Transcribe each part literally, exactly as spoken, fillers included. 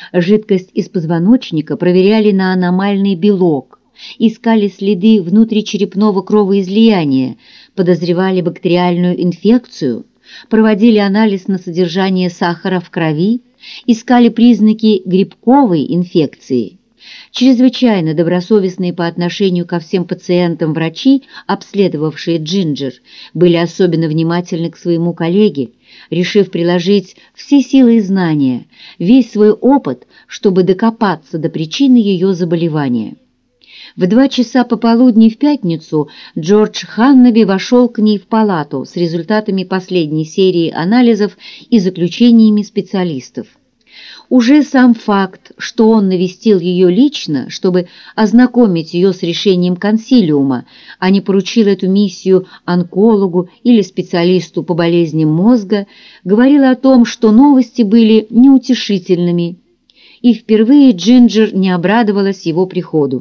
Жидкость из позвоночника проверяли на аномальный белок, искали следы внутричерепного кровоизлияния, подозревали бактериальную инфекцию, проводили анализ на содержание сахара в крови, искали признаки грибковой инфекции. Чрезвычайно добросовестные по отношению ко всем пациентам врачи, обследовавшие Джинджер, были особенно внимательны к своему коллеге, решив приложить все силы и знания, весь свой опыт, чтобы докопаться до причины ее заболевания. В два часа пополудни в пятницу Джордж Ханнаби вошел к ней в палату с результатами последней серии анализов и заключениями специалистов. Уже сам факт, что он навестил ее лично, чтобы ознакомить ее с решением консилиума, а не поручил эту миссию онкологу или специалисту по болезням мозга, говорил о том, что новости были неутешительными, и впервые Джинджер не обрадовалась его приходу.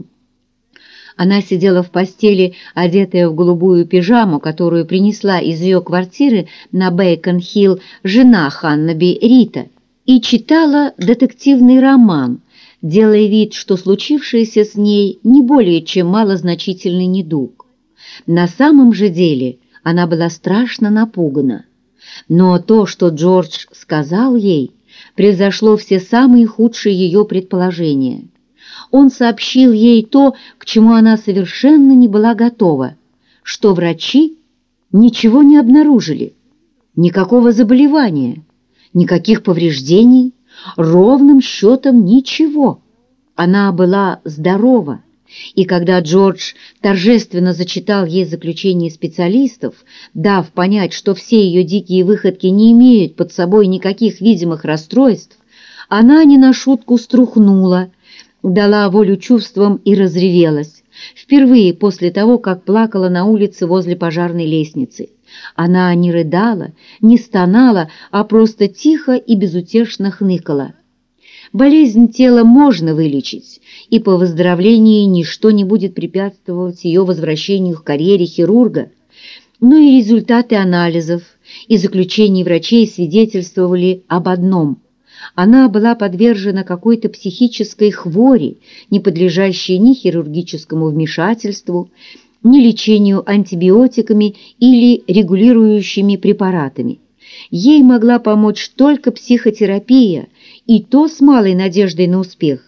Она сидела в постели, одетая в голубую пижаму, которую принесла из ее квартиры на Бейкон-Хилл жена Ханнаби, Рита, и читала детективный роман, делая вид, что случившееся с ней не более чем малозначительный недуг. На самом же деле она была страшно напугана. Но то, что Джордж сказал ей, превзошло все самые худшие ее предположения. Он сообщил ей то, к чему она совершенно не была готова, что врачи ничего не обнаружили, никакого заболевания, никаких повреждений, ровным счетом ничего. Она была здорова, и когда Джордж торжественно зачитал ей заключение специалистов, дав понять, что все ее дикие выходки не имеют под собой никаких видимых расстройств, она не на шутку струхнула, дала волю чувствам и разревелась, впервые после того, как плакала на улице возле пожарной лестницы. Она не рыдала, не стонала, а просто тихо и безутешно хныкала. Болезнь тела можно вылечить, и по выздоровлении ничто не будет препятствовать ее возвращению к карьере хирурга, но и результаты анализов и заключений врачей свидетельствовали об одном – она была подвержена какой-то психической хвори, не подлежащей ни хирургическому вмешательству, ни лечению антибиотиками или регулирующими препаратами. Ей могла помочь только психотерапия, и то с малой надеждой на успех.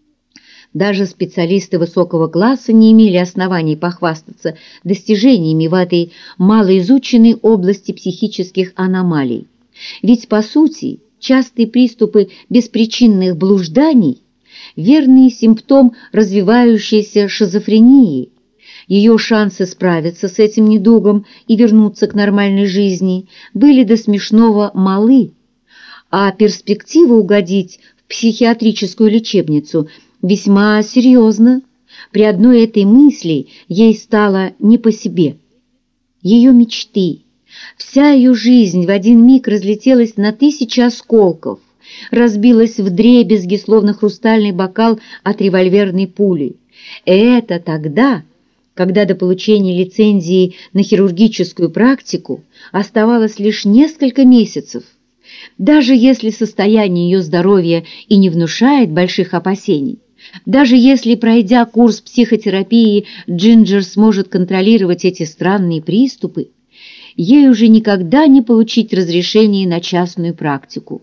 Даже специалисты высокого класса не имели оснований похвастаться достижениями в этой малоизученной области психических аномалий. Ведь, по сути, частые приступы беспричинных блужданий – верный симптом развивающейся шизофрении. Ее шансы справиться с этим недугом и вернуться к нормальной жизни были до смешного малы, а перспектива угодить в психиатрическую лечебницу весьма серьезна. При одной этой мысли ей стало не по себе. Ее мечты, вся ее жизнь в один миг разлетелась на тысячи осколков, разбилась вдребезги, словно хрустальный бокал от револьверной пули. И это тогда, когда до получения лицензии на хирургическую практику оставалось лишь несколько месяцев. Даже если состояние ее здоровья и не внушает больших опасений, даже если, пройдя курс психотерапии, Джинджер сможет контролировать эти странные приступы, ей уже никогда не получить разрешение на частную практику.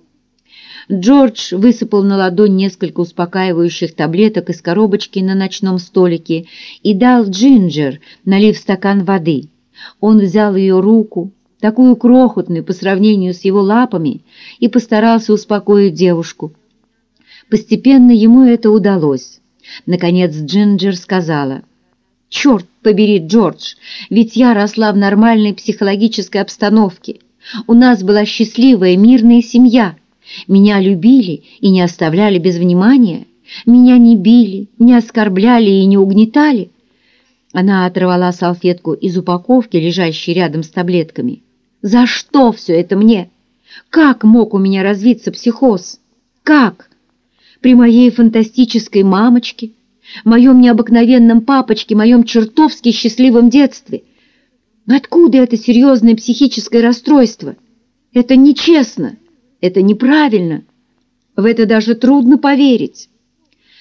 Джордж высыпал на ладонь несколько успокаивающих таблеток из коробочки на ночном столике и дал Джинджер, налив стакан воды. Он взял ее руку, такую крохотную по сравнению с его лапами, и постарался успокоить девушку. Постепенно ему это удалось. Наконец Джинджер сказала: «Черт побери, Джордж, ведь я росла в нормальной психологической обстановке. У нас была счастливая, мирная семья. Меня любили и не оставляли без внимания. Меня не били, не оскорбляли и не угнетали». Она оторвала салфетку из упаковки, лежащей рядом с таблетками. «За что все это мне? Как мог у меня развиться психоз? Как? При моей фантастической мамочке, моем необыкновенном папочке, моем чертовски счастливом детстве? Откуда это серьезное психическое расстройство? Это нечестно, это неправильно». В это даже трудно поверить.